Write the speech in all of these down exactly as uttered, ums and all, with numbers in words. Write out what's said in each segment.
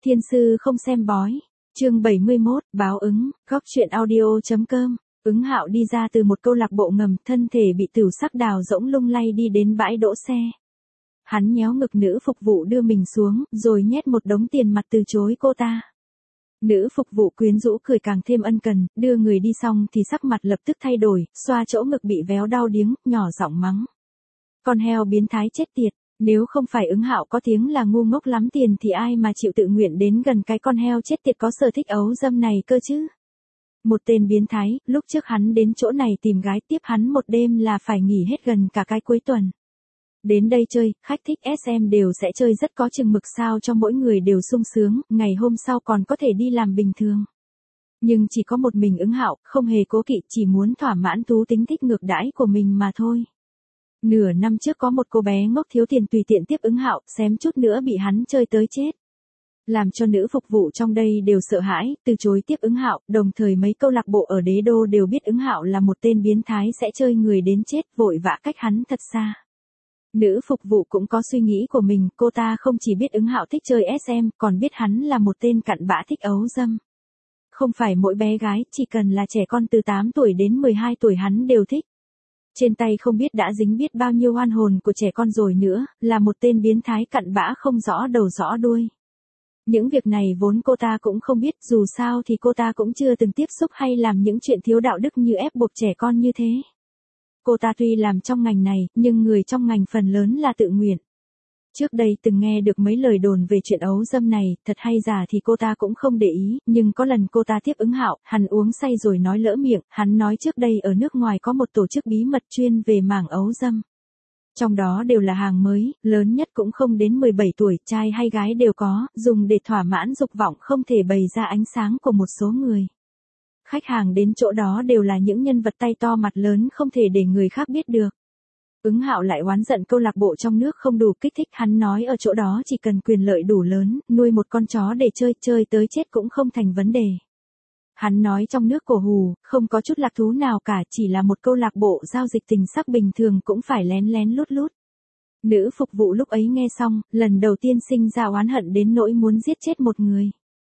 Thiên sư không xem bói. Chương bảy mươi mốt, báo ứng, góc truyện audio.com. Ứng Hạo đi ra từ một câu lạc bộ ngầm, thân thể bị tửu sắc đào rỗng lung lay đi đến bãi đỗ xe. Hắn nhéo ngực nữ phục vụ đưa mình xuống, rồi nhét một đống tiền mặt từ chối cô ta. Nữ phục vụ quyến rũ cười càng thêm ân cần, đưa người đi xong thì sắc mặt lập tức thay đổi, xoa chỗ ngực bị véo đau điếng, nhỏ giọng mắng. Con heo biến thái chết tiệt, nếu không phải Ứng Hạo có tiếng là ngu ngốc lắm tiền thì ai mà chịu tự nguyện đến gần cái con heo chết tiệt có sở thích ấu dâm này cơ chứ. Một tên biến thái, lúc trước hắn đến chỗ này tìm gái tiếp hắn một đêm là phải nghỉ hết gần cả cái cuối tuần. Đến đây chơi, khách thích ét em đều sẽ chơi rất có chừng mực sao cho mỗi người đều sung sướng, ngày hôm sau còn có thể đi làm bình thường. Nhưng chỉ có một mình Ứng Hạo, không hề cố kỵ, chỉ muốn thỏa mãn thú tính thích ngược đãi của mình mà thôi. Nửa năm trước có một cô bé ngốc thiếu tiền tùy tiện tiếp Ứng Hạo, xém chút nữa bị hắn chơi tới chết. Làm cho nữ phục vụ trong đây đều sợ hãi, từ chối tiếp Ứng Hạo, đồng thời mấy câu lạc bộ ở đế đô đều biết Ứng Hạo là một tên biến thái sẽ chơi người đến chết, vội vã cách hắn thật xa. Nữ phục vụ cũng có suy nghĩ của mình, cô ta không chỉ biết Ứng Hạo thích chơi ét em, còn biết hắn là một tên cặn bã thích ấu dâm. Không phải mỗi bé gái, chỉ cần là trẻ con từ tám tuổi đến mười hai tuổi hắn đều thích. Trên tay không biết đã dính biết bao nhiêu oan hồn của trẻ con rồi nữa, là một tên biến thái cặn bã không rõ đầu rõ đuôi. Những việc này vốn cô ta cũng không biết, dù sao thì cô ta cũng chưa từng tiếp xúc hay làm những chuyện thiếu đạo đức như ép buộc trẻ con như thế. Cô ta tuy làm trong ngành này, nhưng người trong ngành phần lớn là tự nguyện. Trước đây từng nghe được mấy lời đồn về chuyện ấu dâm này, thật hay giả thì cô ta cũng không để ý, nhưng có lần cô ta tiếp Ứng Hạo, hắn uống say rồi nói lỡ miệng, hắn nói trước đây ở nước ngoài có một tổ chức bí mật chuyên về mảng ấu dâm. Trong đó đều là hàng mới, lớn nhất cũng không đến mười bảy tuổi, trai hay gái đều có, dùng để thỏa mãn dục vọng không thể bày ra ánh sáng của một số người. Khách hàng đến chỗ đó đều là những nhân vật tay to mặt lớn không thể để người khác biết được. Ứng Hạo lại oán giận câu lạc bộ trong nước không đủ kích thích, hắn nói ở chỗ đó chỉ cần quyền lợi đủ lớn, nuôi một con chó để chơi, chơi tới chết cũng không thành vấn đề. Hắn nói trong nước cổ hù, không có chút lạc thú nào cả, chỉ là một câu lạc bộ giao dịch tình sắc bình thường cũng phải lén lén lút lút. Nữ phục vụ lúc ấy nghe xong, lần đầu tiên sinh ra oán hận đến nỗi muốn giết chết một người.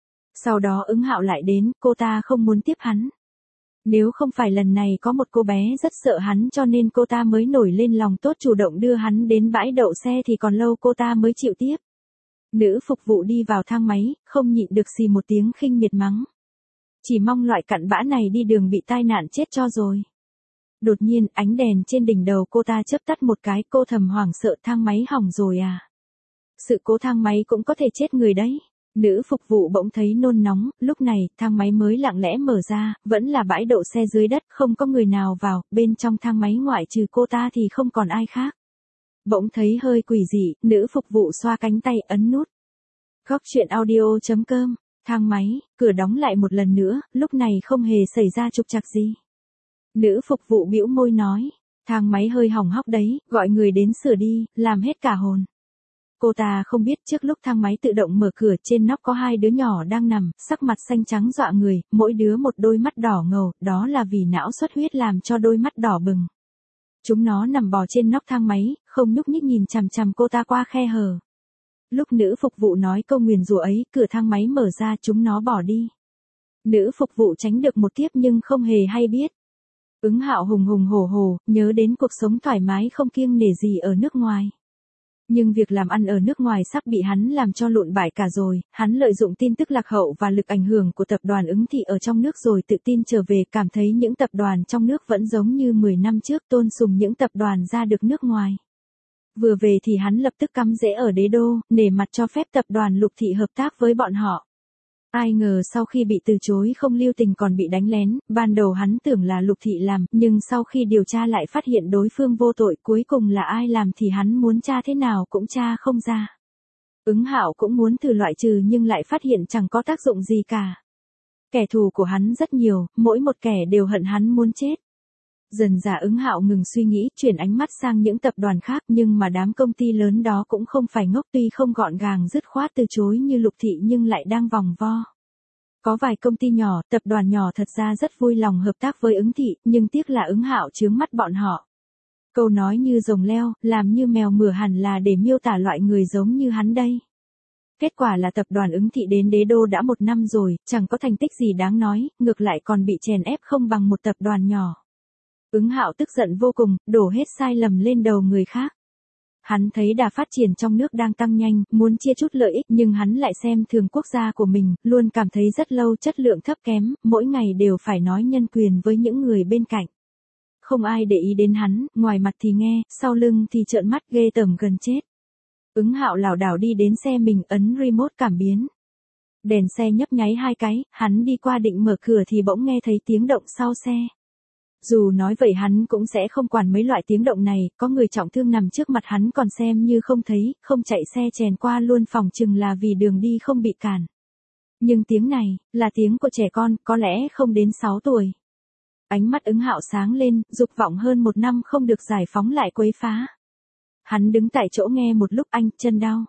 Sau đó Ứng Hạo lại đến, cô ta không muốn tiếp hắn. Nếu không phải lần này có một cô bé rất sợ hắn cho nên cô ta mới nổi lên lòng tốt chủ động đưa hắn đến bãi đậu xe thì còn lâu cô ta mới chịu tiếp. Nữ phục vụ đi vào thang máy, không nhịn được xì một tiếng khinh miệt mắng. Chỉ mong loại cặn bã này đi đường bị tai nạn chết cho rồi. Đột nhiên, ánh đèn trên đỉnh đầu cô ta chớp tắt một cái, cô thầm hoảng sợ, thang máy hỏng rồi à. Sự cố thang máy cũng có thể chết người đấy. Nữ phục vụ bỗng thấy nôn nóng, lúc này, thang máy mới lặng lẽ mở ra, vẫn là bãi đậu xe dưới đất, không có người nào vào, bên trong thang máy ngoại trừ cô ta thì không còn ai khác. Bỗng thấy hơi quỷ dị, nữ phục vụ xoa cánh tay ấn nút. Góc truyện audio.com, thang máy, cửa đóng lại một lần nữa, lúc này không hề xảy ra trục trặc gì. Nữ phục vụ bĩu môi nói, thang máy hơi hỏng hóc đấy, gọi người đến sửa đi, làm hết cả hồn. Cô ta không biết trước lúc thang máy tự động mở cửa trên nóc có hai đứa nhỏ đang nằm, sắc mặt xanh trắng dọa người, mỗi đứa một đôi mắt đỏ ngầu, đó là vì não xuất huyết làm cho đôi mắt đỏ bừng. Chúng nó nằm bò trên nóc thang máy, không nhúc nhích nhìn chằm chằm cô ta qua khe hở. Lúc nữ phục vụ nói câu nguyền rủa ấy, cửa thang máy mở ra, chúng nó bỏ đi. Nữ phục vụ tránh được một tiếp nhưng không hề hay biết. Ứng Hạo hùng hùng hổ hổ, nhớ đến cuộc sống thoải mái không kiêng nể gì ở nước ngoài. Nhưng việc làm ăn ở nước ngoài sắp bị hắn làm cho lụn bại cả rồi, hắn lợi dụng tin tức lạc hậu và lực ảnh hưởng của tập đoàn Ứng Thị ở trong nước rồi tự tin trở về, cảm thấy những tập đoàn trong nước vẫn giống như mười năm trước, tôn sùng những tập đoàn ra được nước ngoài. Vừa về thì hắn lập tức cắm rễ ở đế đô, nể mặt cho phép tập đoàn Lục Thị hợp tác với bọn họ. Ai ngờ sau khi bị từ chối không lưu tình còn bị đánh lén, ban đầu hắn tưởng là Lục Thị làm, nhưng sau khi điều tra lại phát hiện đối phương vô tội, cuối cùng là ai làm thì hắn muốn tra thế nào cũng tra không ra. Ứng Hạo cũng muốn thử loại trừ nhưng lại phát hiện chẳng có tác dụng gì cả. Kẻ thù của hắn rất nhiều, mỗi một kẻ đều hận hắn muốn chết. Dần dà Ứng Hạo ngừng suy nghĩ, chuyển ánh mắt sang những tập đoàn khác, nhưng mà đám công ty lớn đó cũng không phải ngốc, tuy không gọn gàng dứt khoát từ chối như Lục Thị nhưng lại đang vòng vo. Có vài công ty nhỏ, tập đoàn nhỏ thật ra rất vui lòng hợp tác với Ứng Thị, nhưng tiếc là Ứng Hạo chướng mắt bọn họ. Câu nói như rồng leo, làm như mèo mửa hẳn là để miêu tả loại người giống như hắn đây. Kết quả là tập đoàn Ứng Thị đến đế đô đã một năm rồi, chẳng có thành tích gì đáng nói, ngược lại còn bị chèn ép không bằng một tập đoàn nhỏ. Ứng Hạo tức giận vô cùng, đổ hết sai lầm lên đầu người khác. Hắn thấy đà phát triển trong nước đang tăng nhanh, muốn chia chút lợi ích nhưng hắn lại xem thường quốc gia của mình, luôn cảm thấy rất lâu chất lượng thấp kém, mỗi ngày đều phải nói nhân quyền với những người bên cạnh. Không ai để ý đến hắn, ngoài mặt thì nghe, sau lưng thì trợn mắt ghê tởm gần chết. Ứng Hạo lảo đảo đi đến xe mình ấn remote cảm biến. Đèn xe nhấp nháy hai cái, hắn đi qua định mở cửa thì bỗng nghe thấy tiếng động sau xe. Dù nói vậy hắn cũng sẽ không quản mấy loại tiếng động này, có người trọng thương nằm trước mặt hắn còn xem như không thấy, không chạy xe chèn qua luôn phòng chừng là vì đường đi không bị cản. Nhưng tiếng này, là tiếng của trẻ con, có lẽ không đến sáu tuổi. Ánh mắt Ứng Hạo sáng lên, dục vọng hơn một năm không được giải phóng lại quấy phá. Hắn đứng tại chỗ nghe một lúc anh, chân đau.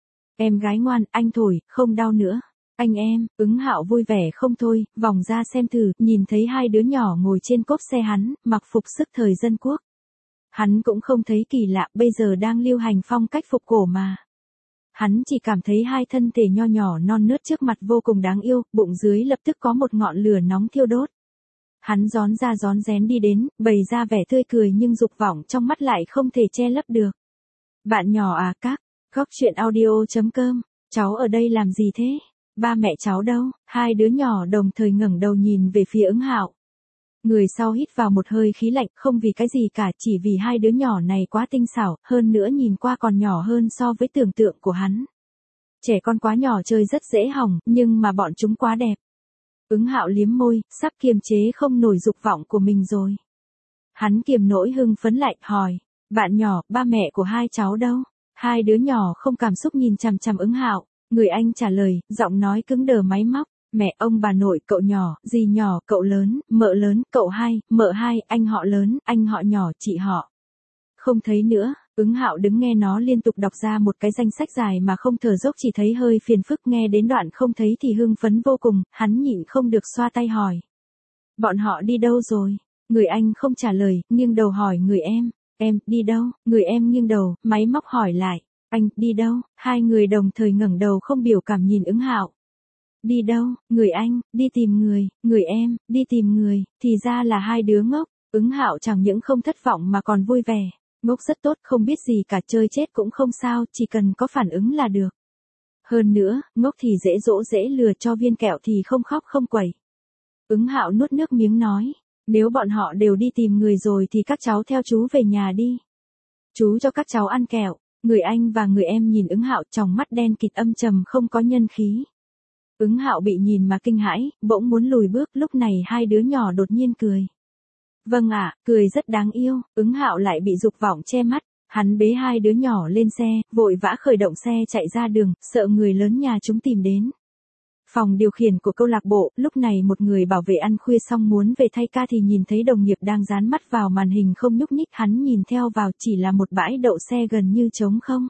Em gái ngoan, anh thổi, không đau nữa. Anh em, Ứng Hạo vui vẻ không thôi, vòng ra xem thử, nhìn thấy hai đứa nhỏ ngồi trên cốp xe hắn, mặc phục sức thời dân quốc. Hắn cũng không thấy kỳ lạ, bây giờ đang lưu hành phong cách phục cổ mà. Hắn chỉ cảm thấy hai thân thể nho nhỏ non nớt trước mặt vô cùng đáng yêu, bụng dưới lập tức có một ngọn lửa nóng thiêu đốt. Hắn rón ra rón rén đi đến, bày ra vẻ tươi cười nhưng dục vọng trong mắt lại không thể che lấp được. Bạn nhỏ à các, góc chuyện audio chấm com, cháu ở đây làm gì thế? Ba mẹ cháu đâu? Hai đứa nhỏ đồng thời ngẩng đầu nhìn về phía Ứng Hạo. Người sau hít vào một hơi khí lạnh, không vì cái gì cả, chỉ vì hai đứa nhỏ này quá tinh xảo, hơn nữa nhìn qua còn nhỏ hơn so với tưởng tượng của hắn. Trẻ con quá nhỏ chơi rất dễ hỏng, nhưng mà bọn chúng quá đẹp. Ứng Hạo liếm môi, sắp kiềm chế không nổi dục vọng của mình rồi. Hắn kiềm nỗi hưng phấn lại, hỏi, bạn nhỏ, ba mẹ của hai cháu đâu? Hai đứa nhỏ không cảm xúc nhìn chằm chằm Ứng Hạo. Người anh trả lời, giọng nói cứng đờ máy móc, mẹ, ông bà nội, cậu nhỏ, dì nhỏ, cậu lớn, mợ lớn, cậu hai, mợ hai, anh họ lớn, anh họ nhỏ, chị họ. Không thấy nữa, Ứng Hạo đứng nghe nó liên tục đọc ra một cái danh sách dài mà không thở dốc, chỉ thấy hơi phiền phức, nghe đến đoạn không thấy thì hưng phấn vô cùng, hắn nhịn không được xoa tay hỏi. Bọn họ đi đâu rồi? Người anh không trả lời, nghiêng đầu hỏi người em, em, đi đâu? Người em nghiêng đầu, máy móc hỏi lại. Anh, đi đâu? Hai người đồng thời ngẩng đầu không biểu cảm nhìn Ứng Hạo. Đi đâu? Người anh, đi tìm người, người em, đi tìm người, thì ra là hai đứa ngốc. Ứng Hạo chẳng những không thất vọng mà còn vui vẻ. Ngốc rất tốt, không biết gì cả, chơi chết cũng không sao, chỉ cần có phản ứng là được. Hơn nữa, ngốc thì dễ dỗ dễ lừa, cho viên kẹo thì không khóc không quẩy. Ứng Hạo nuốt nước miếng nói, nếu bọn họ đều đi tìm người rồi thì các cháu theo chú về nhà đi. Chú cho các cháu ăn kẹo. Người anh và người em nhìn Ứng Hạo, tròng mắt đen kịt âm trầm không có nhân khí. Ứng Hạo bị nhìn mà kinh hãi, bỗng muốn lùi bước, lúc này hai đứa nhỏ đột nhiên cười. Vâng ạ, cười rất đáng yêu. Ứng Hạo lại bị dục vọng che mắt, hắn bế hai đứa nhỏ lên xe, vội vã khởi động xe chạy ra đường, sợ người lớn nhà chúng tìm đến. Phòng điều khiển của câu lạc bộ, lúc này một người bảo vệ ăn khuya xong muốn về thay ca thì nhìn thấy đồng nghiệp đang dán mắt vào màn hình không nhúc nhích, hắn nhìn theo vào, chỉ là một bãi đậu xe gần như trống không.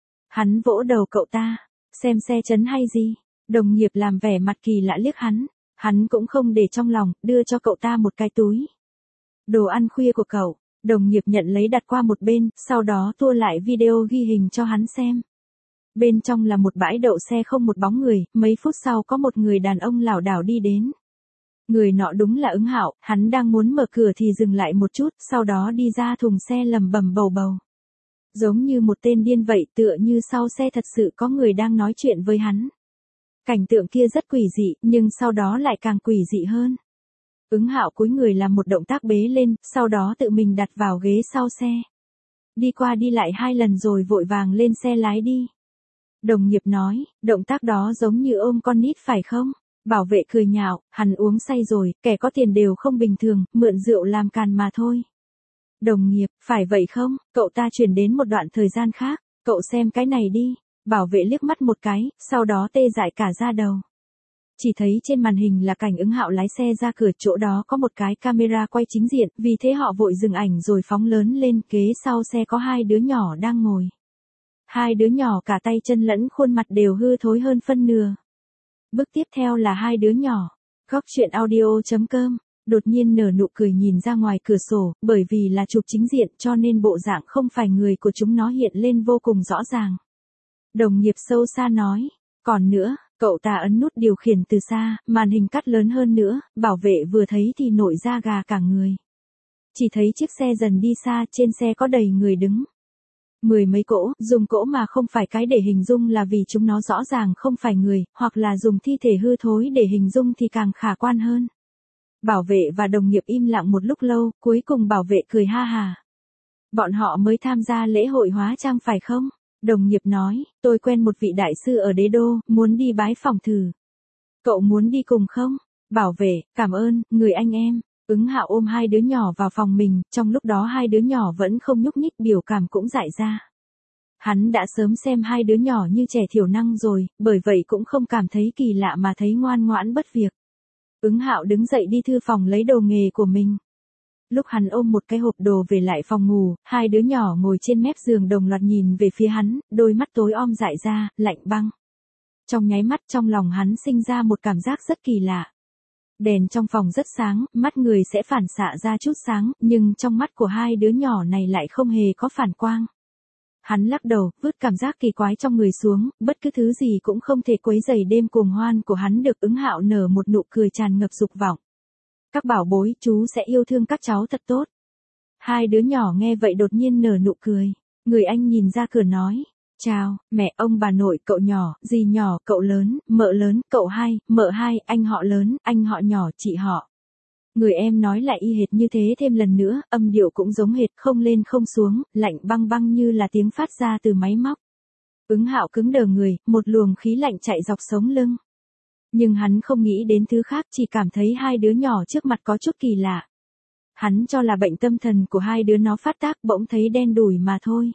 Hắn vỗ đầu cậu ta, xem xe chấn hay gì? Đồng nghiệp làm vẻ mặt kỳ lạ liếc hắn, hắn cũng không để trong lòng, đưa cho cậu ta một cái túi. Đồ ăn khuya của cậu. Đồng nghiệp nhận lấy đặt qua một bên, sau đó tua lại video ghi hình cho hắn xem. Bên trong là một bãi đậu xe không một bóng người, mấy phút sau có một người đàn ông lảo đảo đi đến. Người nọ đúng là Ứng Hạo, hắn đang muốn mở cửa thì dừng lại một chút, sau đó đi ra thùng xe lầm bầm bầu bầu. Giống như một tên điên vậy, tựa như sau xe thật sự có người đang nói chuyện với hắn. Cảnh tượng kia rất quỷ dị, nhưng sau đó lại càng quỷ dị hơn. Ứng Hạo cúi người làm một động tác bế lên, sau đó tự mình đặt vào ghế sau xe. Đi qua đi lại hai lần rồi vội vàng lên xe lái đi. Đồng nghiệp nói, động tác đó giống như ôm con nít phải không? Bảo vệ cười nhạo, hắn uống say rồi, kẻ có tiền đều không bình thường, mượn rượu làm càn mà thôi. Đồng nghiệp, phải vậy không? Cậu ta chuyển đến một đoạn thời gian khác, cậu xem cái này đi. Bảo vệ liếc mắt một cái, sau đó tê dại cả da đầu. Chỉ thấy trên màn hình là cảnh Ứng Hạo lái xe ra cửa, chỗ đó có một cái camera quay chính diện, vì thế họ vội dừng ảnh rồi phóng lớn lên, kế sau xe có hai đứa nhỏ đang ngồi. Hai đứa nhỏ cả tay chân lẫn khuôn mặt đều hư thối hơn phân nửa. Bước tiếp theo là hai đứa nhỏ. Góc chuyện audio chấm com, đột nhiên nở nụ cười nhìn ra ngoài cửa sổ, bởi vì là chụp chính diện cho nên bộ dạng không phải người của chúng nó hiện lên vô cùng rõ ràng. Đồng nghiệp sâu xa nói, Còn nữa, cậu ta ấn nút điều khiển từ xa, màn hình cắt lớn hơn nữa, bảo vệ vừa thấy thì nổi da gà cả người. Chỉ thấy chiếc xe dần đi xa, trên xe có đầy người đứng. Mười mấy cỗ, dùng cỗ mà không phải cái để hình dung là vì chúng nó rõ ràng không phải người, hoặc là dùng thi thể hư thối để hình dung thì càng khả quan hơn. Bảo vệ và đồng nghiệp im lặng một lúc lâu, cuối cùng bảo vệ cười ha hà. Bọn họ mới tham gia lễ hội hóa trang phải không? Đồng nghiệp nói, tôi quen một vị đại sư ở đế đô, muốn đi bái phỏng thử. Cậu muốn đi cùng không? Bảo vệ, cảm ơn, người anh em. Ứng Hạo ôm hai đứa nhỏ vào phòng mình, trong lúc đó hai đứa nhỏ vẫn không nhúc nhích, biểu cảm cũng dại ra. Hắn đã sớm xem hai đứa nhỏ như trẻ thiểu năng rồi, bởi vậy cũng không cảm thấy kỳ lạ mà thấy ngoan ngoãn bất việc. Ứng Hạo đứng dậy đi thư phòng lấy đồ nghề của mình. Lúc hắn ôm một cái hộp đồ về lại phòng ngủ, hai đứa nhỏ ngồi trên mép giường đồng loạt nhìn về phía hắn, đôi mắt tối om dại ra, lạnh băng. Trong nháy mắt trong lòng hắn sinh ra một cảm giác rất kỳ lạ. Đèn trong phòng rất sáng, mắt người sẽ phản xạ ra chút sáng, nhưng trong mắt của hai đứa nhỏ này lại không hề có phản quang. Hắn lắc đầu, vứt cảm giác kỳ quái trong người xuống, bất cứ thứ gì cũng không thể quấy rầy đêm cuồng hoan của hắn được. Ứng Hạo nở một nụ cười tràn ngập dục vọng. Các bảo bối, chú sẽ yêu thương các cháu thật tốt. Hai đứa nhỏ nghe vậy đột nhiên nở nụ cười. Người anh nhìn ra cửa nói. Chào, mẹ, ông bà nội, cậu nhỏ, dì nhỏ, cậu lớn, mợ lớn, cậu hai, mợ hai, anh họ lớn, anh họ nhỏ, chị họ. Người em nói lại y hệt như thế thêm lần nữa, âm điệu cũng giống hệt, không lên không xuống, lạnh băng băng như là tiếng phát ra từ máy móc. Ứng Hạo cứng đờ người, một luồng khí lạnh chạy dọc sống lưng. Nhưng hắn không nghĩ đến thứ khác, chỉ cảm thấy hai đứa nhỏ trước mặt có chút kỳ lạ. Hắn cho là bệnh tâm thần của hai đứa nó phát tác, bỗng thấy đen đủi mà thôi.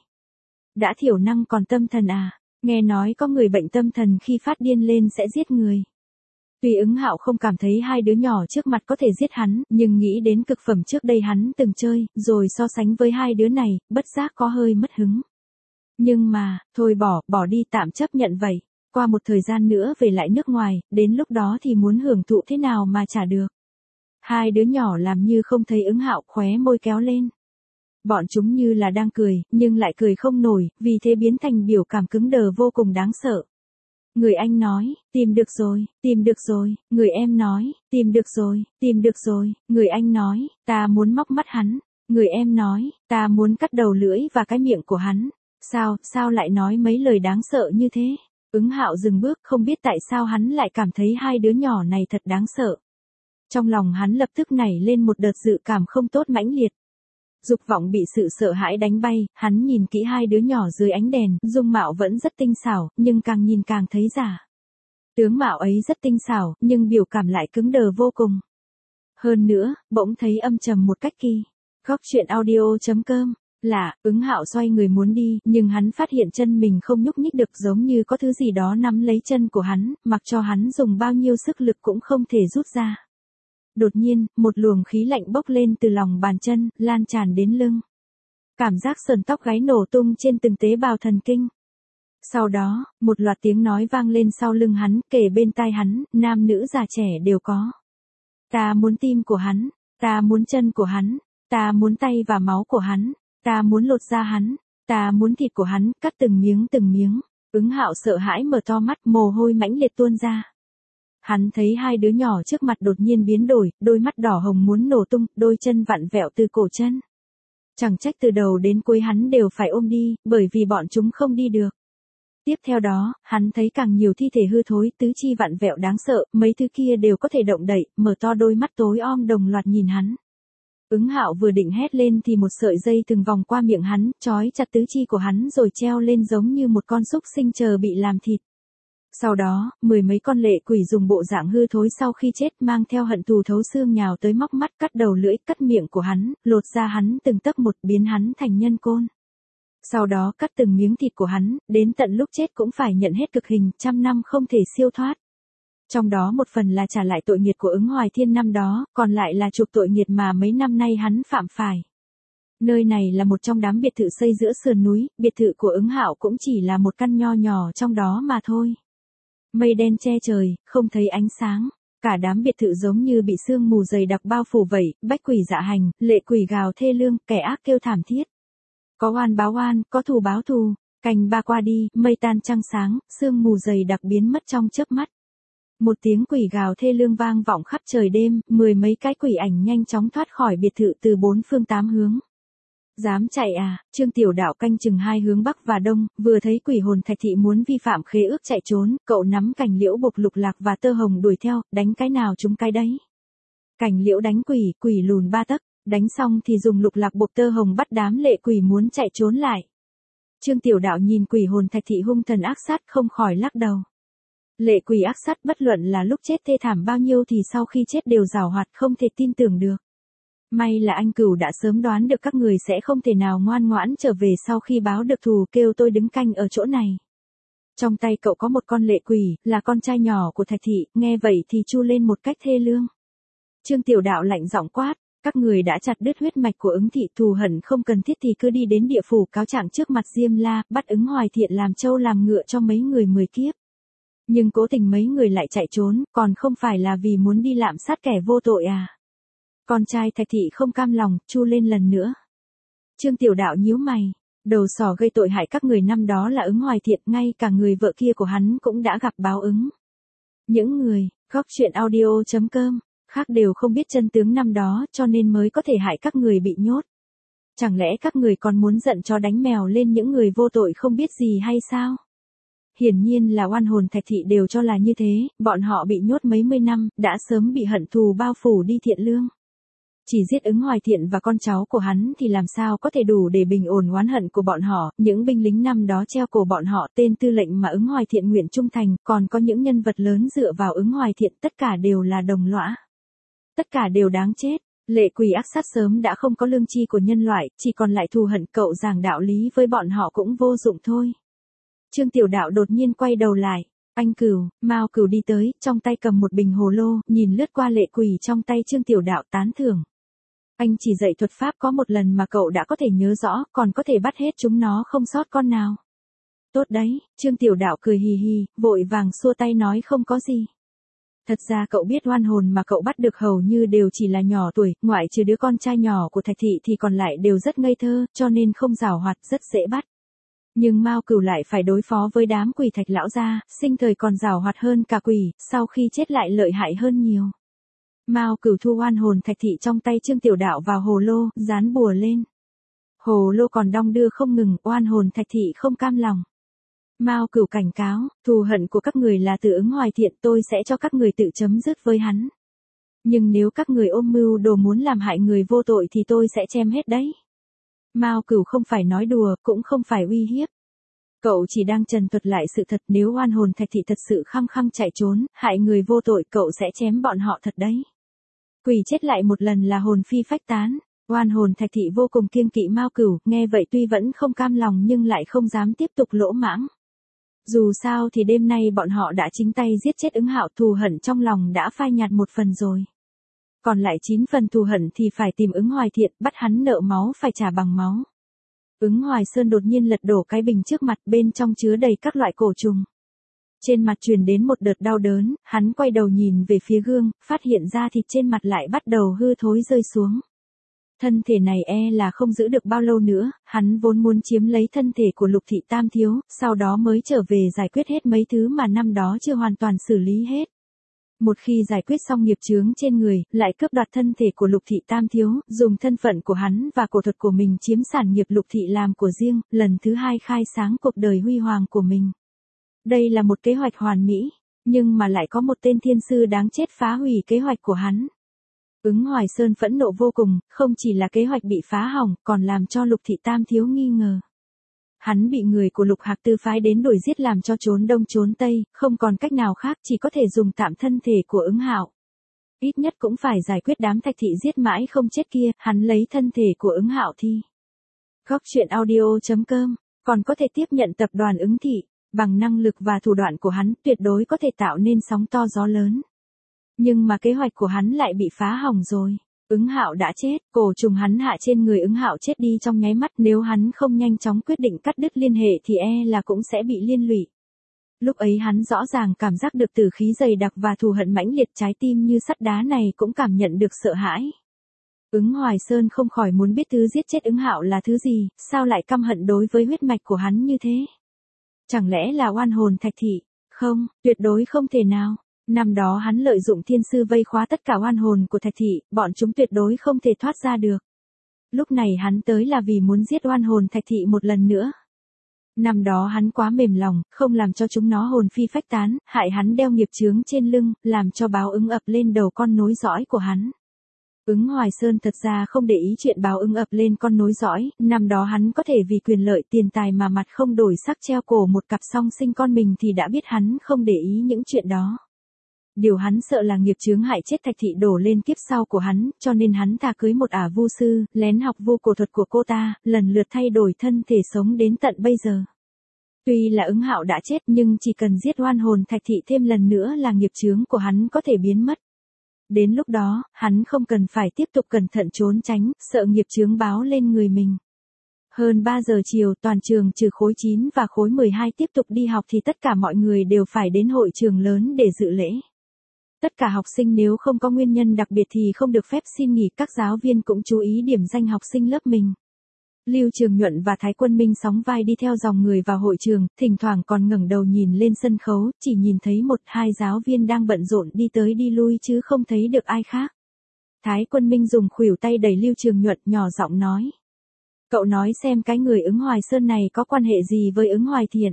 Đã thiểu năng còn tâm thần à? Nghe nói có người bệnh tâm thần khi phát điên lên sẽ giết người. Tuy Ứng Hạo không cảm thấy hai đứa nhỏ trước mặt có thể giết hắn, nhưng nghĩ đến cực phẩm trước đây hắn từng chơi, rồi so sánh với hai đứa này, bất giác có hơi mất hứng. Nhưng mà, thôi bỏ, bỏ đi, tạm chấp nhận vậy. Qua một thời gian nữa về lại nước ngoài, đến lúc đó thì muốn hưởng thụ thế nào mà trả được. Hai đứa nhỏ làm như không thấy Ứng Hạo, khóe môi kéo lên. Bọn chúng như là đang cười, nhưng lại cười không nổi, vì thế biến thành biểu cảm cứng đờ vô cùng đáng sợ. Người anh nói, tìm được rồi, tìm được rồi, người em nói, tìm được rồi, tìm được rồi, người anh nói, ta muốn móc mắt hắn, người em nói, ta muốn cắt đầu lưỡi và cái miệng của hắn. Sao, sao lại nói mấy lời đáng sợ như thế? Ứng Hạo dừng bước, không biết tại sao hắn lại cảm thấy hai đứa nhỏ này thật đáng sợ. Trong lòng hắn lập tức nảy lên một đợt dự cảm không tốt mãnh liệt. Dục vọng bị sự sợ hãi đánh bay, hắn nhìn kỹ hai đứa nhỏ dưới ánh đèn, dung mạo vẫn rất tinh xảo, nhưng càng nhìn càng thấy giả. Tướng mạo ấy rất tinh xảo, nhưng biểu cảm lại cứng đờ vô cùng. Hơn nữa, bỗng thấy âm trầm một cách kỳ. Góc truyện audio chấm com. Lạ, Ứng Hạo xoay người muốn đi, nhưng hắn phát hiện chân mình không nhúc nhích được, giống như có thứ gì đó nắm lấy chân của hắn, mặc cho hắn dùng bao nhiêu sức lực cũng không thể rút ra. Đột nhiên, một luồng khí lạnh bốc lên từ lòng bàn chân, lan tràn đến lưng. Cảm giác sờn tóc gáy nổ tung trên từng tế bào thần kinh. Sau đó, một loạt tiếng nói vang lên sau lưng hắn, kề bên tai hắn, nam nữ già trẻ đều có. Ta muốn tim của hắn, ta muốn chân của hắn, ta muốn tay và máu của hắn, ta muốn lột da hắn, ta muốn thịt của hắn, cắt từng miếng từng miếng. Ứng Hạo sợ hãi mở to mắt, mồ hôi mãnh liệt tuôn ra. Hắn thấy hai đứa nhỏ trước mặt đột nhiên biến đổi, đôi mắt đỏ hồng muốn nổ tung, đôi chân vặn vẹo từ cổ chân. Chẳng trách từ đầu đến cuối hắn đều phải ôm đi, bởi vì bọn chúng không đi được. Tiếp theo đó, hắn thấy càng nhiều thi thể hư thối, tứ chi vặn vẹo đáng sợ, mấy thứ kia đều có thể động đậy, mở to đôi mắt tối om đồng loạt nhìn hắn. Ứng Hạo vừa định hét lên thì một sợi dây từng vòng qua miệng hắn, trói chặt tứ chi của hắn rồi treo lên giống như một con súc sinh chờ bị làm thịt. Sau đó, mười mấy con lệ quỷ dùng bộ dạng hư thối sau khi chết mang theo hận thù thấu xương nhào tới móc mắt, cắt đầu lưỡi, cắt miệng của hắn, lột da hắn từng tấc một, biến hắn thành nhân côn. Sau đó cắt từng miếng thịt của hắn, đến tận lúc chết cũng phải nhận hết cực hình, trăm năm không thể siêu thoát. Trong đó một phần là trả lại tội nghiệt của Ứng Hoài Thiên năm đó, còn lại là chuộc tội nghiệt mà mấy năm nay hắn phạm phải. Nơi này là một trong đám biệt thự xây giữa sườn núi, biệt thự của Ứng Hạo cũng chỉ là một căn nho nhỏ trong đó mà thôi. Mây đen che trời, không thấy ánh sáng, cả đám biệt thự giống như bị sương mù dày đặc bao phủ vậy, bách quỷ dạ hành, lệ quỷ gào thê lương, kẻ ác kêu thảm thiết. Có oan báo oan, có thù báo thù, Canh ba qua đi, mây tan trăng sáng, sương mù dày đặc biến mất trong chớp mắt. Một tiếng quỷ gào thê lương vang vọng khắp trời đêm, mười mấy cái quỷ ảnh nhanh chóng thoát khỏi biệt thự từ bốn phương tám hướng. Dám chạy à, Trương Tiểu Đạo canh chừng hai hướng bắc và đông, vừa thấy quỷ hồn Thạch Thị muốn vi phạm khế ước chạy trốn, cậu nắm cành liễu bộc lục lạc và tơ hồng đuổi theo, đánh cái nào trúng cái đấy. Cành liễu đánh quỷ, quỷ lùn ba tấc, đánh xong thì dùng lục lạc bộc tơ hồng bắt đám lệ quỷ muốn chạy trốn lại. Trương Tiểu Đạo nhìn quỷ hồn Thạch Thị hung thần ác sát không khỏi lắc đầu. Lệ quỷ ác sát bất luận là lúc chết thê thảm bao nhiêu thì sau khi chết đều giảo hoạt không thể tin tưởng được. May là anh Cửu đã sớm đoán được các người sẽ không thể nào ngoan ngoãn trở về sau khi báo được thù, kêu tôi đứng canh ở chỗ này. Trong tay cậu có một con lệ quỷ, là con trai nhỏ của Thạch Thị, nghe vậy thì chu lên một cách thê lương. Trương Tiểu Đạo lạnh giọng quát, các người đã chặt đứt huyết mạch của Ứng Thị, thù hận không cần thiết thì cứ đi đến địa phủ cáo trạng trước mặt Diêm La, bắt Ứng Hoài Thiện làm trâu làm ngựa cho mấy người mười kiếp. Nhưng cố tình mấy người lại chạy trốn, còn không phải là vì muốn đi lạm sát kẻ vô tội à? Con trai Thạch Thị không cam lòng, chu lên lần nữa. Trương Tiểu Đạo nhíu mày, đầu sỏ gây tội hại các người năm đó là Ứng Hoài Thiện, ngay cả người vợ kia của hắn cũng đã gặp báo ứng. Những người, góc truyện audio chấm com, khác đều không biết chân tướng năm đó cho nên mới có thể hại các người bị nhốt. Chẳng lẽ các người còn muốn giận chó đánh mèo lên những người vô tội không biết gì hay sao? Hiển nhiên là oan hồn Thạch Thị đều cho là như thế, bọn họ bị nhốt mấy mươi năm, đã sớm bị hận thù bao phủ đi thiện lương. Chỉ giết Ứng Hoài Thiện và con cháu của hắn thì làm sao có thể đủ để bình ổn oán hận của bọn họ, những binh lính năm đó treo cổ bọn họ, tên tư lệnh mà Ứng Hoài Thiện nguyện trung thành, còn có những nhân vật lớn dựa vào Ứng Hoài Thiện, tất cả đều là đồng lõa. Tất cả đều đáng chết, lệ quỷ ác sát sớm đã không có lương tri của nhân loại, chỉ còn lại thù hận, cậu giảng đạo lý với bọn họ cũng vô dụng thôi. Trương Tiểu Đạo đột nhiên quay đầu lại. Anh Cửu, Mao Cửu đi tới, trong tay cầm một bình hồ lô, nhìn lướt qua lệ quỷ trong tay Trương Tiểu Đạo tán thưởng. Anh chỉ dạy thuật pháp có một lần mà cậu đã có thể nhớ rõ, còn có thể bắt hết chúng nó không sót con nào. Tốt đấy, Trương Tiểu Đạo cười hì hì, vội vàng xua tay nói không có gì. Thật ra cậu biết oan hồn mà cậu bắt được hầu như đều chỉ là nhỏ tuổi, ngoại trừ đứa con trai nhỏ của Thạch Thị thì còn lại đều rất ngây thơ, cho nên không giảo hoạt, rất dễ bắt. Nhưng Mao Cửu lại phải đối phó với đám quỷ Thạch lão gia, sinh thời còn giảo hoạt hơn cả quỷ, sau khi chết lại lợi hại hơn nhiều. Mao Cửu thu oan hồn Thạch Thị trong tay Trương Tiểu Đạo vào hồ lô, dán bùa lên. Hồ lô còn đong đưa không ngừng, oan hồn Thạch Thị không cam lòng. Mao Cửu cảnh cáo, thù hận của các người là từ Ứng Hoài Thiện, tôi sẽ cho các người tự chấm dứt với hắn. Nhưng nếu các người ôm mưu đồ muốn làm hại người vô tội thì tôi sẽ chém hết đấy. Mao Cửu không phải nói đùa, cũng không phải uy hiếp. Cậu chỉ đang trần thuật lại sự thật, nếu oan hồn Thạch Thị thật sự khăng khăng chạy trốn, hại người vô tội, cậu sẽ chém bọn họ thật đấy. Quỷ chết lại một lần là hồn phi phách tán. Oan hồn Thạch Thị vô cùng kiêng kỵ Mao Cửu, nghe vậy tuy vẫn không cam lòng nhưng lại không dám tiếp tục lỗ mãng. Dù sao thì đêm nay bọn họ đã chính tay giết chết Ứng Hạo, thù hận trong lòng đã phai nhạt một phần rồi. Còn lại chín phần thù hận thì phải tìm Ứng Hoài Thiện, bắt hắn nợ máu phải trả bằng máu. Ứng Hoài Sơn đột nhiên lật đổ cái bình trước mặt, bên trong chứa đầy các loại cổ trùng. Trên mặt truyền đến một đợt đau đớn, hắn quay đầu nhìn về phía gương, phát hiện ra thịt trên mặt lại bắt đầu hư thối rơi xuống. Thân thể này e là không giữ được bao lâu nữa, hắn vốn muốn chiếm lấy thân thể của Lục Thị Tam Thiếu, sau đó mới trở về giải quyết hết mấy thứ mà năm đó chưa hoàn toàn xử lý hết. Một khi giải quyết xong nghiệp chướng trên người, lại cướp đoạt thân thể của Lục Thị Tam Thiếu, dùng thân phận của hắn và cổ thuật của mình chiếm sản nghiệp Lục Thị làm của riêng, lần thứ hai khai sáng cuộc đời huy hoàng của mình. Đây là một kế hoạch hoàn mỹ, nhưng mà lại có một tên thiên sư đáng chết phá hủy kế hoạch của hắn. Ứng Hoài Sơn phẫn nộ vô cùng, không chỉ là kế hoạch bị phá hỏng, còn làm cho Lục Thị Tam Thiếu nghi ngờ. Hắn bị người của Lục Hạc Tư phái đến đuổi giết làm cho trốn đông trốn tây, không còn cách nào khác, chỉ có thể dùng tạm thân thể của Ứng Hạo. Ít nhất cũng phải giải quyết đám Thạch Thị giết mãi không chết kia, hắn lấy thân thể của Ứng Hạo thi. Góc truyện audio chấm com, còn có thể tiếp nhận tập đoàn Ứng Thị, bằng năng lực và thủ đoạn của hắn tuyệt đối có thể tạo nên sóng to gió lớn. Nhưng mà kế hoạch của hắn lại bị phá hỏng rồi. Ứng Hạo đã chết, cổ trùng hắn hạ trên người Ứng Hạo chết đi trong nháy mắt, nếu hắn không nhanh chóng quyết định cắt đứt liên hệ thì e là cũng sẽ bị liên lụy. Lúc ấy hắn rõ ràng cảm giác được tử khí dày đặc và thù hận mãnh liệt, trái tim như sắt đá này cũng cảm nhận được sợ hãi. Ứng Hoài Sơn không khỏi muốn biết thứ giết chết Ứng Hạo là thứ gì, sao lại căm hận đối với huyết mạch của hắn như thế? Chẳng lẽ là oan hồn Thạch thị? Không, tuyệt đối không thể nào. Năm đó hắn lợi dụng thiên sư vây khóa tất cả oan hồn của Thạch thị, bọn chúng tuyệt đối không thể thoát ra được. Lúc này hắn tới là vì muốn giết oan hồn Thạch thị một lần nữa. Năm đó hắn quá mềm lòng, không làm cho chúng nó hồn phi phách tán, hại hắn đeo nghiệp chướng trên lưng, làm cho báo ứng ập lên đầu con nối dõi của hắn. Ứng Hoài Sơn thật ra không để ý chuyện báo ứng ập lên con nối dõi, năm đó hắn có thể vì quyền lợi tiền tài mà mặt không đổi sắc treo cổ một cặp song sinh con mình thì đã biết hắn không để ý những chuyện đó. Điều hắn sợ là nghiệp chướng hại chết Thạch thị đổ lên kiếp sau của hắn, cho nên hắn thà cưới một ả vu sư, lén học vu cổ thuật của cô ta, lần lượt thay đổi thân thể sống đến tận bây giờ. Tuy là Ứng Hạo đã chết nhưng chỉ cần giết oan hồn Thạch thị thêm lần nữa là nghiệp chướng của hắn có thể biến mất. Đến lúc đó, hắn không cần phải tiếp tục cẩn thận trốn tránh, sợ nghiệp chướng báo lên người mình. Hơn ba giờ chiều toàn trường trừ khối chín và khối mười hai tiếp tục đi học thì tất cả mọi người đều phải đến hội trường lớn để dự lễ. Tất cả học sinh nếu không có nguyên nhân đặc biệt thì không được phép xin nghỉ, các giáo viên cũng chú ý điểm danh học sinh lớp mình. Lưu Trường Nhuận và Thái Quân Minh sóng vai đi theo dòng người vào hội trường, thỉnh thoảng còn ngẩng đầu nhìn lên sân khấu, chỉ nhìn thấy một hai giáo viên đang bận rộn đi tới đi lui chứ không thấy được ai khác. Thái Quân Minh dùng khuỷu tay đẩy Lưu Trường Nhuận nhỏ giọng nói. Cậu nói xem cái người Ứng Hoài Sơn này có quan hệ gì với Ứng Hoài Thiện?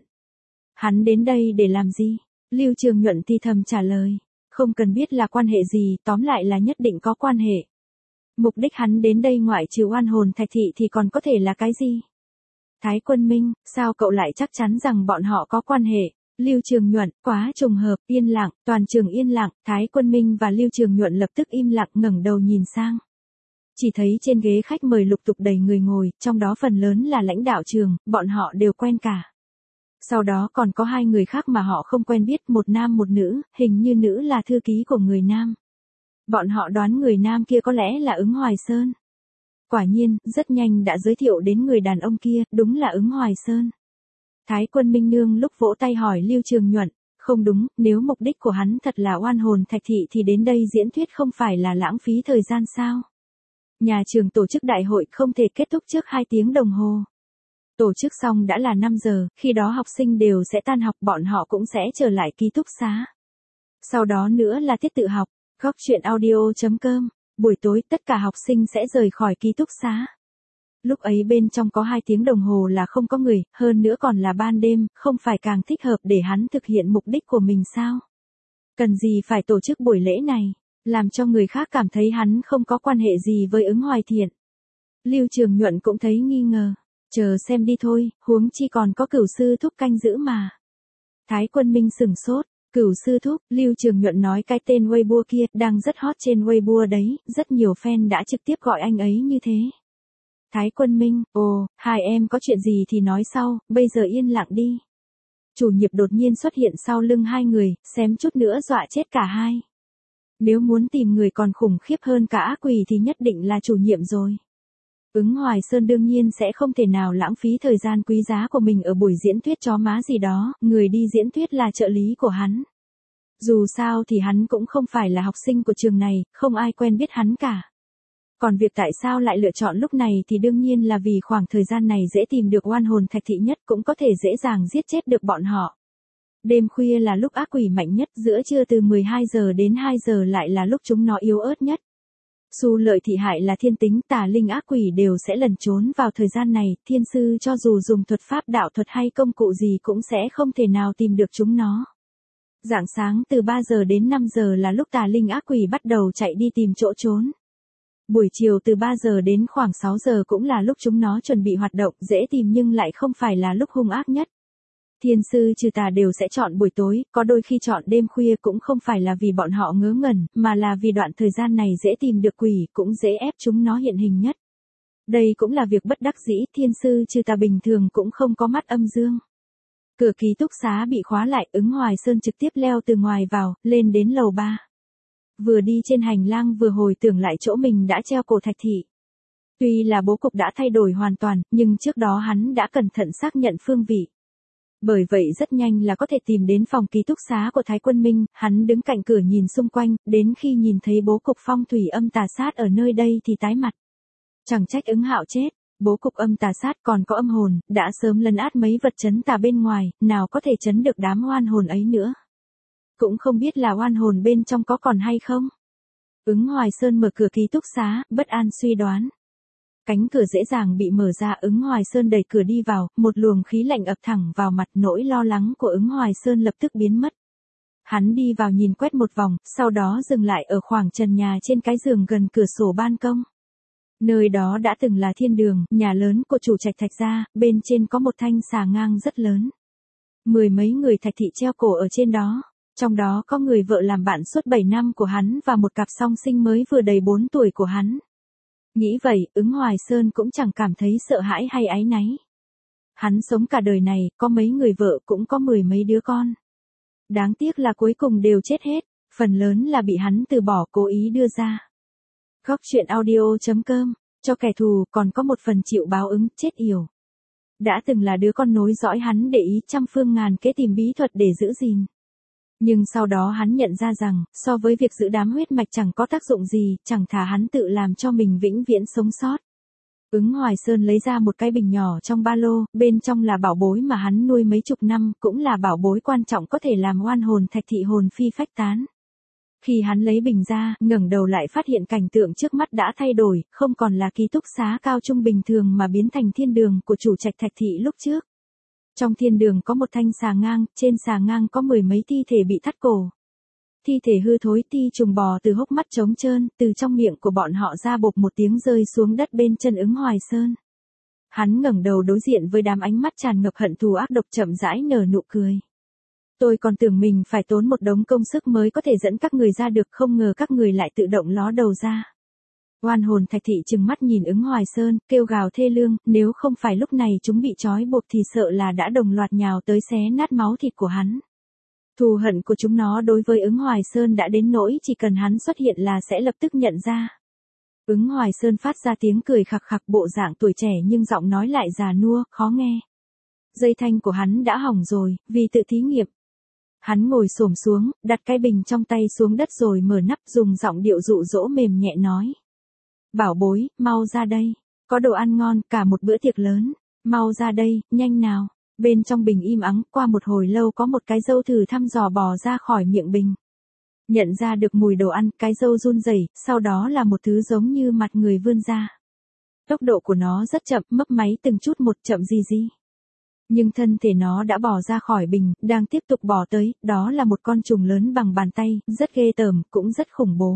Hắn đến đây để làm gì? Lưu Trường Nhuận thì thầm trả lời. Không cần biết là quan hệ gì, tóm lại là nhất định có quan hệ. Mục đích hắn đến đây ngoại trừ oan hồn Thạch thị thì còn có thể là cái gì? Thái Quân Minh, sao cậu lại chắc chắn rằng bọn họ có quan hệ? Lưu Trường Nhuận, quá trùng hợp, yên lặng, toàn trường yên lặng, Thái Quân Minh và Lưu Trường Nhuận lập tức im lặng ngẩng đầu nhìn sang. Chỉ thấy trên ghế khách mời lục tục đầy người ngồi, trong đó phần lớn là lãnh đạo trường, bọn họ đều quen cả. Sau đó còn có hai người khác mà họ không quen biết, một nam một nữ, hình như nữ là thư ký của người nam. Bọn họ đoán người nam kia có lẽ là Ứng Hoài Sơn. Quả nhiên, rất nhanh đã giới thiệu đến người đàn ông kia, đúng là Ứng Hoài Sơn. Thái Quân Minh nương lúc vỗ tay hỏi Lưu Trường Nhuận, không đúng, nếu mục đích của hắn thật là oan hồn Thạch thị thì đến đây diễn thuyết không phải là lãng phí thời gian sao? Nhà trường tổ chức đại hội không thể kết thúc trước hai tiếng đồng hồ. Tổ chức xong đã là năm giờ, khi đó học sinh đều sẽ tan học, bọn họ cũng sẽ trở lại ký túc xá. Sau đó nữa là tiết tự học. Góc truyện audio chấm com, buổi tối tất cả học sinh sẽ rời khỏi ký túc xá. Lúc ấy bên trong có hai tiếng đồng hồ là không có người, hơn nữa còn là ban đêm, không phải càng thích hợp để hắn thực hiện mục đích của mình sao? Cần gì phải tổ chức buổi lễ này, làm cho người khác cảm thấy hắn không có quan hệ gì với Ứng Hoài Thiện. Lưu Trường Nhuận cũng thấy nghi ngờ, chờ xem đi thôi, huống chi còn có Cửu sư thúc canh giữ mà. Thái Quân Minh sửng sốt. Cửu sư thúc, Lưu Trường Nhuận nói cái tên Weibo kia, đang rất hot trên Weibo đấy, rất nhiều fan đã trực tiếp gọi anh ấy như thế. Thái Quân Minh, ồ, hai em có chuyện gì thì nói sau, bây giờ yên lặng đi. Chủ nhiệm đột nhiên xuất hiện sau lưng hai người, xém chút nữa dọa chết cả hai. Nếu muốn tìm người còn khủng khiếp hơn cả ác quỷ thì nhất định là chủ nhiệm rồi. Ứng Hoài Sơn đương nhiên sẽ không thể nào lãng phí thời gian quý giá của mình ở buổi diễn thuyết chó má gì đó, người đi diễn thuyết là trợ lý của hắn. Dù sao thì hắn cũng không phải là học sinh của trường này, không ai quen biết hắn cả. Còn việc tại sao lại lựa chọn lúc này thì đương nhiên là vì khoảng thời gian này dễ tìm được oan hồn Thạch thị nhất, cũng có thể dễ dàng giết chết được bọn họ. Đêm khuya là lúc ác quỷ mạnh nhất, giữa trưa từ mười hai giờ đến hai giờ lại là lúc chúng nó yếu ớt nhất. Xu Lợi thị hại là thiên tính, tà linh ác quỷ đều sẽ lẩn trốn vào thời gian này, thiên sư cho dù dùng thuật pháp đạo thuật hay công cụ gì cũng sẽ không thể nào tìm được chúng nó. Rạng sáng từ ba giờ đến năm giờ là lúc tà linh ác quỷ bắt đầu chạy đi tìm chỗ trốn. Buổi chiều từ ba giờ đến khoảng sáu giờ cũng là lúc chúng nó chuẩn bị hoạt động, dễ tìm nhưng lại không phải là lúc hung ác nhất. Thiên sư trừ tà đều sẽ chọn buổi tối, có đôi khi chọn đêm khuya cũng không phải là vì bọn họ ngớ ngẩn, mà là vì đoạn thời gian này dễ tìm được quỷ, cũng dễ ép chúng nó hiện hình nhất. Đây cũng là việc bất đắc dĩ, thiên sư trừ tà bình thường cũng không có mắt âm dương. Cửa ký túc xá bị khóa lại, Ứng Hoài Sơn trực tiếp leo từ ngoài vào, lên đến lầu ba. Vừa đi trên hành lang vừa hồi tưởng lại chỗ mình đã treo cổ Thạch thị. Tuy là bố cục đã thay đổi hoàn toàn, nhưng trước đó hắn đã cẩn thận xác nhận phương vị. Bởi vậy rất nhanh là có thể tìm đến phòng ký túc xá của Thái Quân Minh, hắn đứng cạnh cửa nhìn xung quanh, đến khi nhìn thấy bố cục phong thủy âm tà sát ở nơi đây thì tái mặt. Chẳng trách Ứng Hạo chết, bố cục âm tà sát còn có âm hồn, đã sớm lấn át mấy vật chấn tà bên ngoài, nào có thể chấn được đám oan hồn ấy nữa. Cũng không biết là oan hồn bên trong có còn hay không. Ứng Hoài Sơn mở cửa ký túc xá, bất an suy đoán. Cánh cửa dễ dàng bị mở ra, Ứng Hoài Sơn đẩy cửa đi vào, một luồng khí lạnh ập thẳng vào mặt, nỗi lo lắng của Ứng Hoài Sơn lập tức biến mất. Hắn đi vào nhìn quét một vòng, sau đó dừng lại ở khoảng trần nhà trên cái giường gần cửa sổ ban công. Nơi đó đã từng là thiên đường, nhà lớn của chủ trạch Thạch gia, bên trên có một thanh xà ngang rất lớn. Mười mấy người Thạch thị treo cổ ở trên đó, trong đó có người vợ làm bạn suốt bảy năm của hắn và một cặp song sinh mới vừa đầy bốn tuổi của hắn. Nghĩ vậy, Ứng Hoài Sơn cũng chẳng cảm thấy sợ hãi hay áy náy. Hắn sống cả đời này, có mấy người vợ cũng có mười mấy đứa con. Đáng tiếc là cuối cùng đều chết hết, phần lớn là bị hắn từ bỏ cố ý đưa ra. Góc truyện audio chấm com, cho kẻ thù còn có một phần chịu báo ứng, chết yểu. Đã từng là đứa con nối dõi hắn để ý trăm phương ngàn kế tìm bí thuật để giữ gìn. Nhưng sau đó hắn nhận ra rằng, so với việc giữ đám huyết mạch chẳng có tác dụng gì, chẳng thà hắn tự làm cho mình vĩnh viễn sống sót. Ứng Hoài Sơn lấy ra một cái bình nhỏ trong ba lô, bên trong là bảo bối mà hắn nuôi mấy chục năm, cũng là bảo bối quan trọng có thể làm oan hồn Thạch thị hồn phi phách tán. Khi hắn lấy bình ra, ngẩng đầu lại phát hiện cảnh tượng trước mắt đã thay đổi, không còn là ký túc xá cao trung bình thường mà biến thành thiên đường của chủ trạch Thạch thị lúc trước. Trong thiên đường có một thanh xà ngang, trên xà ngang có mười mấy thi thể bị thắt cổ. Thi thể hư thối, ti trùng bò từ hốc mắt trống trơn, từ trong miệng của bọn họ ra bộp một tiếng rơi xuống đất bên chân Ứng Hoài Sơn. Hắn ngẩng đầu đối diện với đám ánh mắt tràn ngập hận thù ác độc, chậm rãi nở nụ cười. Tôi còn tưởng mình phải tốn một đống công sức mới có thể dẫn các người ra được, không ngờ các người lại tự động ló đầu ra. Oan hồn Thạch thị trừng mắt nhìn Ứng Hoài Sơn, kêu gào thê lương, nếu không phải lúc này chúng bị trói buộc thì sợ là đã đồng loạt nhào tới xé nát máu thịt của hắn. Thù hận của chúng nó đối với Ứng Hoài Sơn đã đến nỗi chỉ cần hắn xuất hiện là sẽ lập tức nhận ra. Ứng Hoài Sơn phát ra tiếng cười khặc khặc, bộ dạng tuổi trẻ nhưng giọng nói lại già nua, khó nghe. Dây thanh của hắn đã hỏng rồi, vì tự thí nghiệm. Hắn ngồi xổm xuống, đặt cái bình trong tay xuống đất rồi mở nắp, dùng giọng điệu dụ dỗ mềm nhẹ nói. Bảo bối, mau ra đây. Có đồ ăn ngon, cả một bữa tiệc lớn. Mau ra đây, nhanh nào. Bên trong bình im ắng, qua một hồi lâu có một cái dâu thử thăm dò bò ra khỏi miệng bình. Nhận ra được mùi đồ ăn, cái dâu run rẩy, sau đó là một thứ giống như mặt người vươn ra. Tốc độ của nó rất chậm, mấp máy từng chút một, chậm gì gì. Nhưng thân thể nó đã bò ra khỏi bình, đang tiếp tục bò tới, đó là một con trùng lớn bằng bàn tay, rất ghê tởm, cũng rất khủng bố.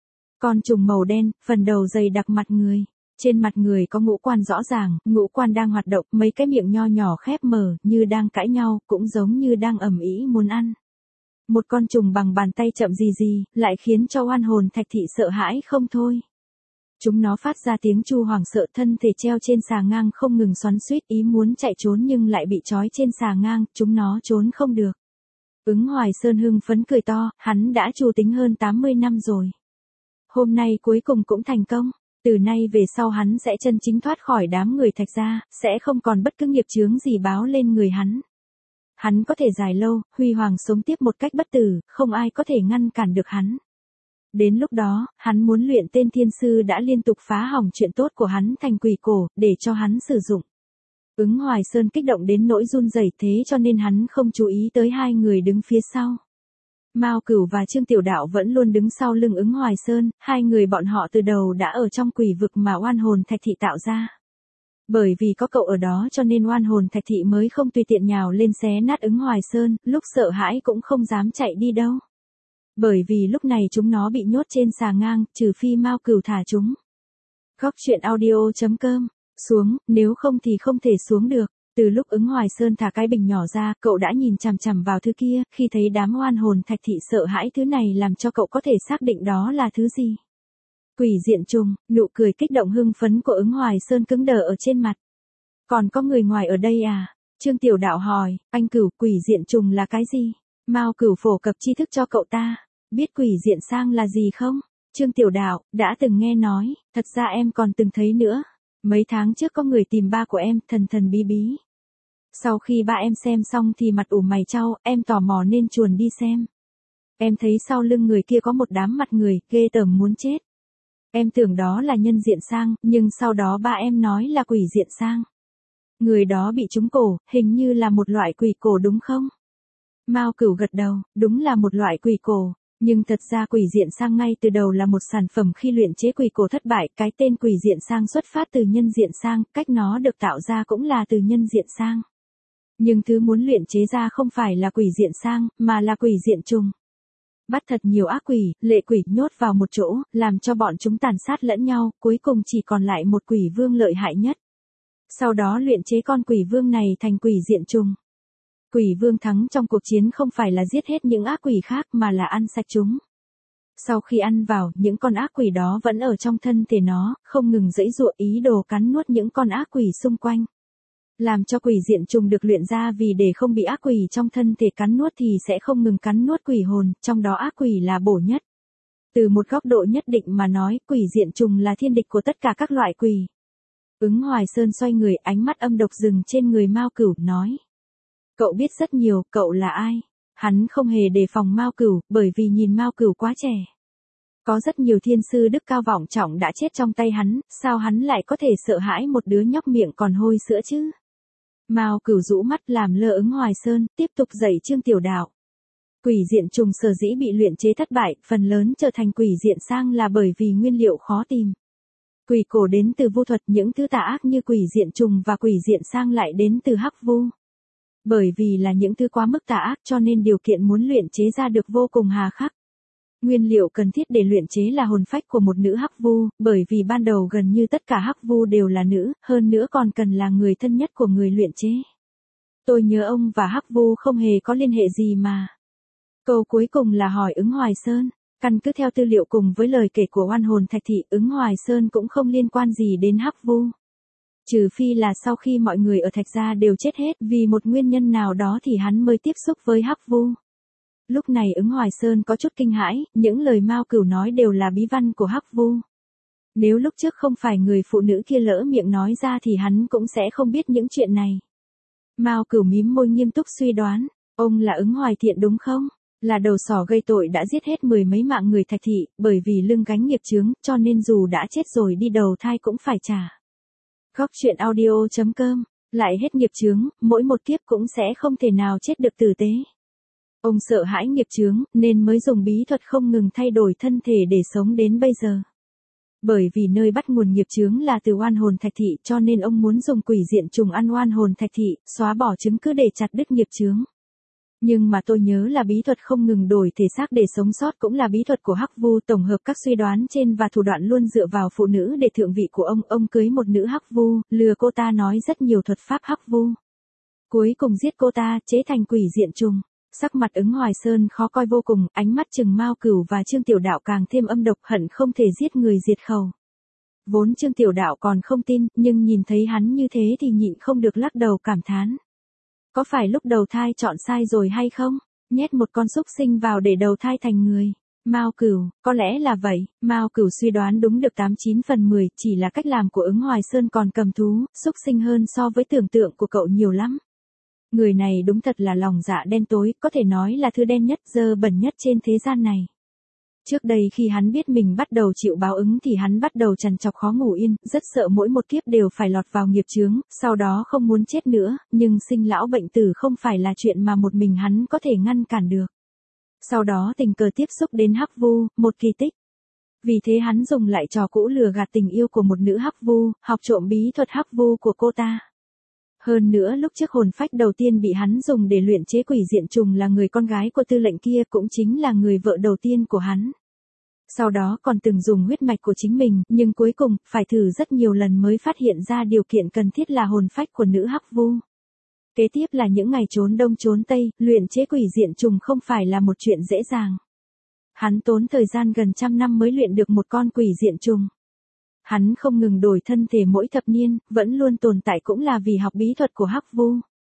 Con trùng màu đen, phần đầu dày đặc mặt người. Trên mặt người có ngũ quan rõ ràng, ngũ quan đang hoạt động, mấy cái miệng nho nhỏ khép mở, như đang cãi nhau, cũng giống như đang ầm ĩ muốn ăn. Một con trùng bằng bàn tay chậm gì gì, lại khiến cho oan hồn Thạch thị sợ hãi không thôi. Chúng nó phát ra tiếng chu hoảng sợ, thân thể treo trên xà ngang không ngừng xoắn xuýt, ý muốn chạy trốn nhưng lại bị trói trên xà ngang, chúng nó trốn không được. Ứng Hoài Sơn hưng phấn cười to, hắn đã trù tính hơn tám mươi năm rồi. Hôm nay cuối cùng cũng thành công. Từ nay về sau hắn sẽ chân chính thoát khỏi đám người Thạch gia, sẽ không còn bất cứ nghiệp chướng gì báo lên người hắn. Hắn có thể dài lâu, huy hoàng sống tiếp một cách bất tử, không ai có thể ngăn cản được hắn. Đến lúc đó, hắn muốn luyện tên thiên sư đã liên tục phá hỏng chuyện tốt của hắn thành quỷ cổ, để cho hắn sử dụng. Ứng Hoài Sơn kích động đến nỗi run rẩy, thế cho nên hắn không chú ý tới hai người đứng phía sau. Mao Cửu và Trương Tiểu Đạo vẫn luôn đứng sau lưng Ứng Hoài Sơn, hai người bọn họ từ đầu đã ở trong quỷ vực mà oan hồn Thạch thị tạo ra. Bởi vì có cậu ở đó cho nên oan hồn Thạch thị mới không tùy tiện nhào lên xé nát Ứng Hoài Sơn, lúc sợ hãi cũng không dám chạy đi đâu. Bởi vì lúc này chúng nó bị nhốt trên xà ngang, trừ phi Mao Cửu thả chúng. Góc truyện audio chấm com, xuống, nếu không thì không thể xuống được. Từ lúc Ứng Hoài Sơn thả cái bình nhỏ ra, cậu đã nhìn chằm chằm vào thứ kia, khi thấy đám oan hồn Thạch thị sợ hãi thứ này làm cho cậu có thể xác định đó là thứ gì. Quỷ diện trùng, nụ cười kích động hưng phấn của Ứng Hoài Sơn cứng đờ ở trên mặt. Còn có người ngoài ở đây à? Trương Tiểu Đạo hỏi, anh Cửu, quỷ diện trùng là cái gì? Mao Cửu phổ cập tri thức cho cậu ta. Biết quỷ diện sang là gì không? Trương Tiểu Đạo, đã từng nghe nói, thật ra em còn từng thấy nữa. Mấy tháng trước có người tìm ba của em, thần thần bí bí. Sau khi ba em xem xong thì mặt ủ mày chau, em tò mò nên chuồn đi xem. Em thấy sau lưng người kia có một đám mặt người, ghê tởm muốn chết. Em tưởng đó là nhân diện sang, nhưng sau đó ba em nói là quỷ diện sang. Người đó bị trúng cổ, hình như là một loại quỷ cổ đúng không? Mao Cửu gật đầu, đúng là một loại quỷ cổ. Nhưng thật ra quỷ diện sang ngay từ đầu là một sản phẩm khi luyện chế quỷ cổ thất bại, cái tên quỷ diện sang xuất phát từ nhân diện sang, cách nó được tạo ra cũng là từ nhân diện sang. Nhưng thứ muốn luyện chế ra không phải là quỷ diện sang, mà là quỷ diện trùng. Bắt thật nhiều ác quỷ, lệ quỷ nhốt vào một chỗ, làm cho bọn chúng tàn sát lẫn nhau, cuối cùng chỉ còn lại một quỷ vương lợi hại nhất. Sau đó luyện chế con quỷ vương này thành quỷ diện trùng. Quỷ vương thắng trong cuộc chiến không phải là giết hết những ác quỷ khác mà là ăn sạch chúng. Sau khi ăn vào, những con ác quỷ đó vẫn ở trong thân thể nó, không ngừng giãy giụa ý đồ cắn nuốt những con ác quỷ xung quanh. Làm cho quỷ diện trùng được luyện ra vì để không bị ác quỷ trong thân thể cắn nuốt thì sẽ không ngừng cắn nuốt quỷ hồn, trong đó ác quỷ là bổ nhất. Từ một góc độ nhất định mà nói, quỷ diện trùng là thiên địch của tất cả các loại quỷ. Ứng Hoài Sơn xoay người, ánh mắt âm độc dừng trên người Mao Cửu, nói. Cậu biết rất nhiều, cậu là ai? Hắn không hề đề phòng Mao Cửu, bởi vì nhìn Mao Cửu quá trẻ. Có rất nhiều thiên sư đức cao vọng trọng đã chết trong tay hắn, sao hắn lại có thể sợ hãi một đứa nhóc miệng còn hôi sữa chứ? Mao Cửu rũ mắt làm lơ Ứng Hoài Sơn, tiếp tục dạy Trương Tiểu Đạo. Quỷ diện trùng sở dĩ bị luyện chế thất bại, phần lớn trở thành quỷ diện sang là bởi vì nguyên liệu khó tìm. Quỷ cổ đến từ vu thuật, những thứ tà ác như quỷ diện trùng và quỷ diện sang lại đến từ hắc vu. Bởi vì là những thứ quá mức tà ác cho nên điều kiện muốn luyện chế ra được vô cùng hà khắc. Nguyên liệu cần thiết để luyện chế là hồn phách của một nữ hắc vu, bởi vì ban đầu gần như tất cả hắc vu đều là nữ, hơn nữa còn cần là người thân nhất của người luyện chế. Tôi nhớ ông và hắc vu không hề có liên hệ gì mà. Câu cuối cùng là hỏi Ứng Hoài Sơn. Căn cứ theo tư liệu cùng với lời kể của oan hồn thạch thị, Ứng Hoài Sơn cũng không liên quan gì đến hắc vu. Trừ phi là sau khi mọi người ở thạch gia đều chết hết vì một nguyên nhân nào đó thì hắn mới tiếp xúc với hắc vu. Lúc này Ứng Hoài Sơn có chút kinh hãi, những lời Mao Cửu nói đều là bí văn của hắc vu. Nếu lúc trước không phải người phụ nữ kia lỡ miệng nói ra thì hắn cũng sẽ không biết những chuyện này. Mao Cửu mím môi nghiêm túc suy đoán, ông là Ứng Hoài Thiện đúng không? Là đầu sỏ gây tội đã giết hết mười mấy mạng người thạch thị, bởi vì lưng gánh nghiệp chướng, cho nên dù đã chết rồi đi đầu thai cũng phải trả. Góc truyện audio chấm com, lại hết nghiệp chướng, mỗi một kiếp cũng sẽ không thể nào chết được tử tế. Ông sợ hãi nghiệp chướng, nên mới dùng bí thuật không ngừng thay đổi thân thể để sống đến bây giờ. Bởi vì nơi bắt nguồn nghiệp chướng là từ oan hồn thạch thị cho nên ông muốn dùng quỷ diện trùng ăn oan hồn thạch thị, xóa bỏ chứng cứ để chặt đứt nghiệp chướng. Nhưng mà tôi nhớ là bí thuật không ngừng đổi thể xác để sống sót cũng là bí thuật của hắc vu, tổng hợp các suy đoán trên và thủ đoạn luôn dựa vào phụ nữ để thượng vị của ông. Ông cưới một nữ hắc vu, lừa cô ta nói rất nhiều thuật pháp hắc vu. Cuối cùng giết cô ta, chế thành quỷ diện trùng. Sắc mặt Ứng Hoài Sơn khó coi vô cùng, ánh mắt trừng Mao Cửu và Trương Tiểu Đạo càng thêm âm độc, hận không thể giết người diệt khẩu. Vốn Trương Tiểu Đạo còn không tin, nhưng nhìn thấy hắn như thế thì nhịn không được lắc đầu cảm thán. Có phải lúc đầu thai chọn sai rồi hay không? Nhét một con súc sinh vào để đầu thai thành người. Mao Cửu, có lẽ là vậy. Mao Cửu suy đoán đúng được tám chín phần mười, chỉ là cách làm của Ứng Hoài Sơn còn cầm thú, súc sinh hơn so với tưởng tượng của cậu nhiều lắm. Người này đúng thật là lòng dạ đen tối, có thể nói là thứ đen nhất, dơ bẩn nhất trên thế gian này. Trước đây khi hắn biết mình bắt đầu chịu báo ứng thì hắn bắt đầu trằn trọc khó ngủ yên, rất sợ mỗi một kiếp đều phải lọt vào nghiệp chướng, sau đó không muốn chết nữa, nhưng sinh lão bệnh tử không phải là chuyện mà một mình hắn có thể ngăn cản được. Sau đó tình cờ tiếp xúc đến hắc vu, một kỳ tích. Vì thế hắn dùng lại trò cũ lừa gạt tình yêu của một nữ hắc vu, học trộm bí thuật hắc vu của cô ta. Hơn nữa lúc trước hồn phách đầu tiên bị hắn dùng để luyện chế quỷ diện trùng là người con gái của tư lệnh kia, cũng chính là người vợ đầu tiên của hắn. Sau đó còn từng dùng huyết mạch của chính mình, nhưng cuối cùng, phải thử rất nhiều lần mới phát hiện ra điều kiện cần thiết là hồn phách của nữ hắc vu. Kế tiếp là những ngày trốn đông trốn tây, luyện chế quỷ diện trùng không phải là một chuyện dễ dàng. Hắn tốn thời gian gần trăm năm mới luyện được một con quỷ diện trùng. Hắn không ngừng đổi thân thể mỗi thập niên, vẫn luôn tồn tại cũng là vì học bí thuật của hắc vu.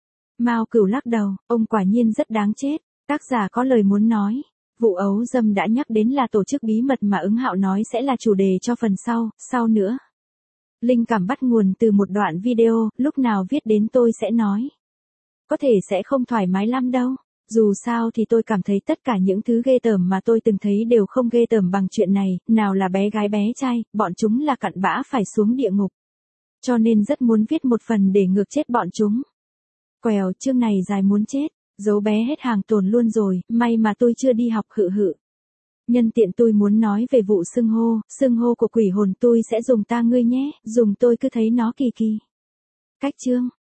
Mao Cửu lắc đầu, ông quả nhiên rất đáng chết. Tác giả có lời muốn nói. Vụ ấu dâm đã nhắc đến là tổ chức bí mật mà Ứng Hạo nói sẽ là chủ đề cho phần sau, sau nữa. Linh cảm bắt nguồn từ một đoạn video, lúc nào viết đến tôi sẽ nói. Có thể sẽ không thoải mái lắm đâu. Dù sao thì tôi cảm thấy tất cả những thứ ghê tởm mà tôi từng thấy đều không ghê tởm bằng chuyện này, nào là bé gái bé trai, bọn chúng là cặn bã phải xuống địa ngục. Cho nên rất muốn viết một phần để ngược chết bọn chúng. Quèo, chương này dài muốn chết, dấu bé hết hàng tồn luôn rồi, may mà tôi chưa đi học hự hự. Nhân tiện tôi muốn nói về vụ xưng hô, xưng hô của quỷ hồn tôi sẽ dùng ta ngươi nhé, dùng tôi cứ thấy nó kỳ kỳ. Cách chương